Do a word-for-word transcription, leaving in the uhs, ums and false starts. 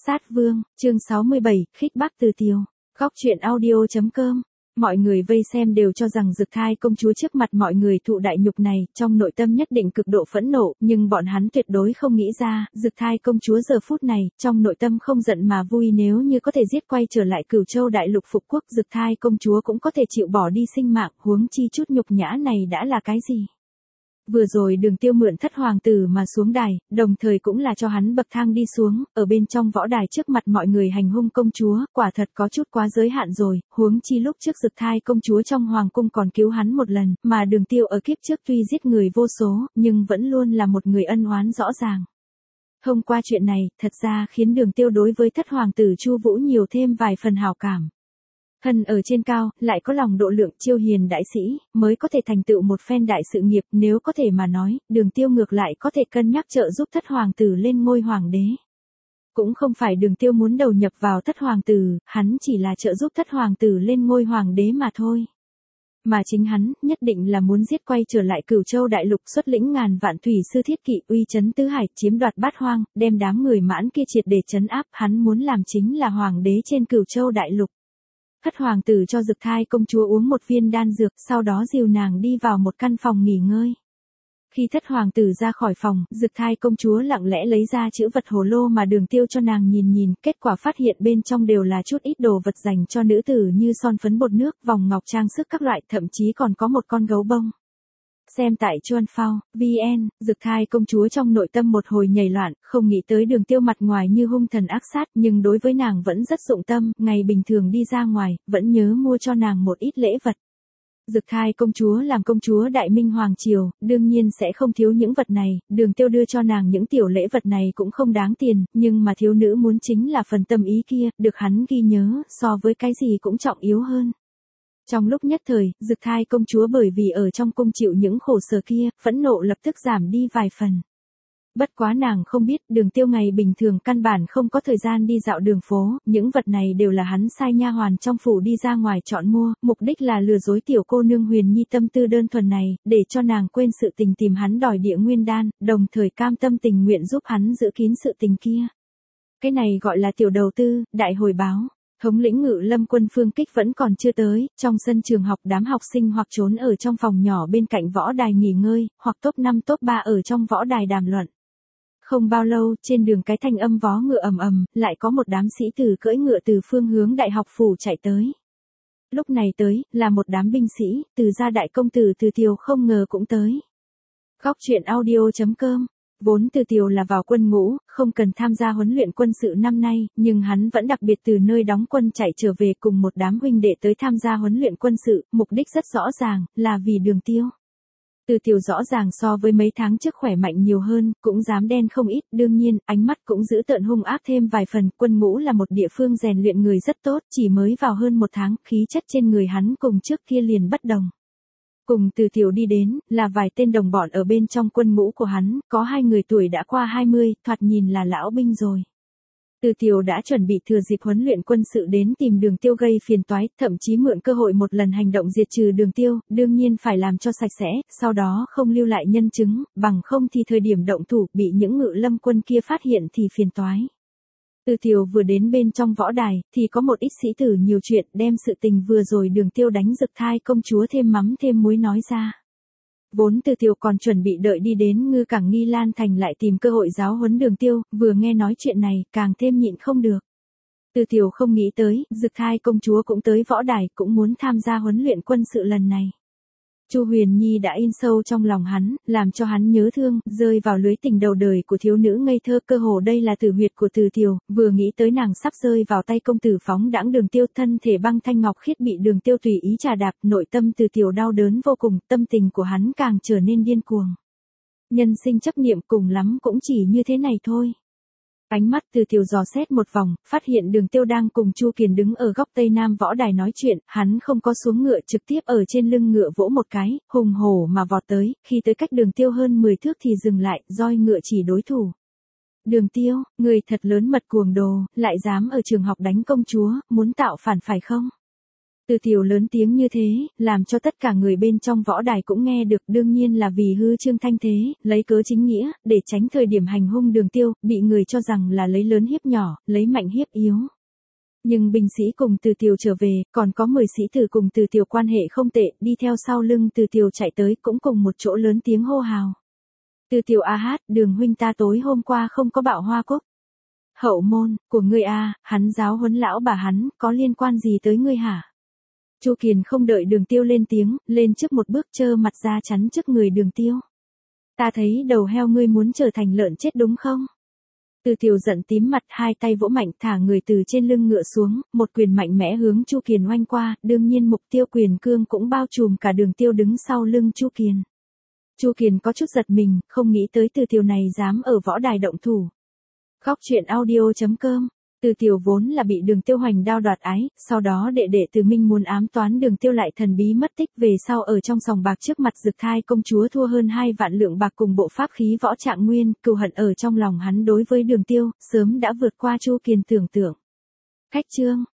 Sát Vương, chương sáu mươi bảy, khích bác Từ Tiều. Góc truyện audio chấm com. Mọi người vây xem đều cho rằng Dực Thai công chúa trước mặt mọi người thụ đại nhục này, trong nội tâm nhất định cực độ phẫn nộ, nhưng bọn hắn tuyệt đối không nghĩ ra, Dực Thai công chúa giờ phút này, trong nội tâm không giận mà vui, nếu như có thể giết quay trở lại Cửu Châu đại lục phục quốc, Dực Thai công chúa cũng có thể chịu bỏ đi sinh mạng, huống chi chút nhục nhã này đã là cái gì. Vừa rồi Đường Tiêu mượn thất hoàng tử mà xuống đài, đồng thời cũng là cho hắn bậc thang đi xuống, ở bên trong võ đài trước mặt mọi người hành hung công chúa, quả thật có chút quá giới hạn rồi, huống chi lúc trước Dực Thai công chúa trong hoàng cung còn cứu hắn một lần, mà Đường Tiêu ở kiếp trước tuy giết người vô số, nhưng vẫn luôn là một người ân oán rõ ràng. Thông qua chuyện này, thật ra khiến Đường Tiêu đối với thất hoàng tử Chu Vũ nhiều thêm vài phần hảo cảm. Thân ở trên cao, lại có lòng độ lượng, chiêu hiền đại sĩ, mới có thể thành tựu một phen đại sự nghiệp, nếu có thể mà nói, Đường Tiêu ngược lại có thể cân nhắc trợ giúp thất hoàng tử lên ngôi hoàng đế. Cũng không phải Đường Tiêu muốn đầu nhập vào thất hoàng tử, hắn chỉ là trợ giúp thất hoàng tử lên ngôi hoàng đế mà thôi. Mà chính hắn, nhất định là muốn giết quay trở lại Cửu Châu đại lục, xuất lĩnh ngàn vạn thủy sư thiết kỵ, uy chấn tứ hải, chiếm đoạt bát hoang, đem đám người mãn kia triệt để trấn áp, hắn muốn làm chính là hoàng đế trên Cửu Châu đại lục. Thất hoàng tử cho Dực Thai công chúa uống một viên đan dược, sau đó dìu nàng đi vào một căn phòng nghỉ ngơi. Khi thất hoàng tử ra khỏi phòng, Dực Thai công chúa lặng lẽ lấy ra chữ vật hồ lô mà Đường Tiêu cho nàng nhìn nhìn, kết quả phát hiện bên trong đều là chút ít đồ vật dành cho nữ tử như son phấn bột nước, vòng ngọc trang sức các loại, thậm chí còn có một con gấu bông. Xem tại Chuan Phao, vn, Dực Thai công chúa trong nội tâm một hồi nhảy loạn, không nghĩ tới Đường Tiêu mặt ngoài như hung thần ác sát, nhưng đối với nàng vẫn rất dụng tâm, ngày bình thường đi ra ngoài, vẫn nhớ mua cho nàng một ít lễ vật. Dực Thai công chúa làm công chúa Đại Minh Hoàng Triều, đương nhiên sẽ không thiếu những vật này, Đường Tiêu đưa cho nàng những tiểu lễ vật này cũng không đáng tiền, nhưng mà thiếu nữ muốn chính là phần tâm ý kia, được hắn ghi nhớ, so với cái gì cũng trọng yếu hơn. Trong lúc nhất thời, Dực Thai công chúa bởi vì ở trong cung chịu những khổ sở kia, phẫn nộ lập tức giảm đi vài phần. Bất quá nàng không biết, Đường Tiêu ngày bình thường căn bản không có thời gian đi dạo đường phố, những vật này đều là hắn sai nha hoàn trong phủ đi ra ngoài chọn mua, mục đích là lừa dối tiểu cô nương Huyền Nhi tâm tư đơn thuần này, để cho nàng quên sự tình tìm hắn đòi Địa Nguyên đan, đồng thời cam tâm tình nguyện giúp hắn giữ kín sự tình kia. Cái này gọi là tiểu đầu tư, đại hồi báo. Thống lĩnh Ngự Lâm quân Phương Kích vẫn còn chưa tới, trong sân trường học đám học sinh hoặc trốn ở trong phòng nhỏ bên cạnh võ đài nghỉ ngơi, hoặc top năm top ba ở trong võ đài đàm luận. Không bao lâu, trên đường cái thanh âm vó ngựa ầm ầm, lại có một đám sĩ tử cưỡi ngựa từ phương hướng đại học phủ chạy tới. Lúc này tới, là một đám binh sĩ, từ gia đại công tử Từ Tiều không ngờ cũng tới. Góc truyện audio chấm com. Vốn Từ Tiều là vào quân ngũ, không cần tham gia huấn luyện quân sự năm nay, nhưng hắn vẫn đặc biệt từ nơi đóng quân chạy trở về cùng một đám huynh đệ tới tham gia huấn luyện quân sự, mục đích rất rõ ràng, là vì Đường Tiêu. Từ Tiều rõ ràng so với mấy tháng trước khỏe mạnh nhiều hơn, cũng dám đen không ít, đương nhiên, ánh mắt cũng giữ tợn hung ác thêm vài phần, quân ngũ là một địa phương rèn luyện người rất tốt, chỉ mới vào hơn một tháng, khí chất trên người hắn cùng trước kia liền bất đồng. Cùng Từ Tiều đi đến, là vài tên đồng bọn ở bên trong quân ngũ của hắn, có hai người tuổi đã qua hai mươi, thoạt nhìn là lão binh rồi. Từ Tiều đã chuẩn bị thừa dịp huấn luyện quân sự đến tìm Đường Tiêu gây phiền toái, thậm chí mượn cơ hội một lần hành động diệt trừ Đường Tiêu, đương nhiên phải làm cho sạch sẽ, sau đó không lưu lại nhân chứng, bằng không thì thời điểm động thủ bị những Ngự Lâm quân kia phát hiện thì phiền toái. Từ Tiều vừa đến bên trong võ đài, thì có một ít sĩ tử nhiều chuyện đem sự tình vừa rồi Đường Tiêu đánh Dực Thai công chúa thêm mắm thêm muối nói ra. Vốn Từ Tiều còn chuẩn bị đợi đi đến Ngư Cảng Nghi Lan Thành lại tìm cơ hội giáo huấn Đường Tiêu, vừa nghe nói chuyện này, càng thêm nhịn không được. Từ Tiều không nghĩ tới, Dực Thai công chúa cũng tới võ đài, cũng muốn tham gia huấn luyện quân sự lần này. Chu Huyền Nhi đã in sâu trong lòng hắn, làm cho hắn nhớ thương, rơi vào lưới tình đầu đời của thiếu nữ ngây thơ, cơ hồ đây là tử huyệt của Từ Tiều, vừa nghĩ tới nàng sắp rơi vào tay công tử phóng đãng Đường Tiêu, thân thể băng thanh ngọc khiết bị Đường Tiêu tùy ý trà đạp, nội tâm Từ Tiều đau đớn vô cùng, tâm tình của hắn càng trở nên điên cuồng. Nhân sinh chấp niệm cùng lắm cũng chỉ như thế này thôi. Ánh mắt Từ Tiều dò xét một vòng, phát hiện Đường Tiêu đang cùng Chu Kiền đứng ở góc tây nam võ đài nói chuyện, hắn không có xuống ngựa, trực tiếp ở trên lưng ngựa vỗ một cái, hùng hổ mà vọt tới, khi tới cách Đường Tiêu hơn mười thước thì dừng lại, roi ngựa chỉ đối thủ. Đường Tiêu, người thật lớn mật cuồng đồ, lại dám ở trường học đánh công chúa, muốn tạo phản phải không? Từ Tiều lớn tiếng như thế, làm cho tất cả người bên trong võ đài cũng nghe được, đương nhiên là vì hư trương thanh thế, lấy cớ chính nghĩa, để tránh thời điểm hành hung Đường Tiêu, bị người cho rằng là lấy lớn hiếp nhỏ, lấy mạnh hiếp yếu. Nhưng binh sĩ cùng Từ Tiều trở về, còn có mười sĩ tử cùng Từ Tiều quan hệ không tệ, đi theo sau lưng Từ Tiều chạy tới cũng cùng một chỗ lớn tiếng hô hào. Từ Tiều a hát, Đường huynh ta tối hôm qua không có bạo hoa cúc. Hậu môn, của ngươi a, hắn giáo huấn lão bà hắn, có liên quan gì tới ngươi hả? Chu Kiền không đợi Đường Tiêu lên tiếng, lên trước một bước trơ mặt ra chắn trước người Đường Tiêu. Ta thấy đầu heo ngươi muốn trở thành lợn chết đúng không? Từ Tiều giận tím mặt, hai tay vỗ mạnh thả người từ trên lưng ngựa xuống, một quyền mạnh mẽ hướng Chu Kiền oanh qua, đương nhiên mục tiêu quyền cương cũng bao trùm cả Đường Tiêu đứng sau lưng Chu Kiền. Chu Kiền có chút giật mình, không nghĩ tới Từ Tiều này dám ở võ đài động thủ. Khóc chuyện audio chấm com. Từ Tiều vốn là bị Đường Tiêu hoành đao đoạt ái, sau đó đệ đệ Từ Minh muốn ám toán Đường Tiêu lại thần bí mất tích, về sau ở trong sòng bạc trước mặt Dực Thai công chúa thua hơn hai vạn lượng bạc cùng bộ pháp khí võ trạng nguyên, cừu hận ở trong lòng hắn đối với Đường Tiêu, sớm đã vượt qua Chu Kiền tưởng tượng. Khách chương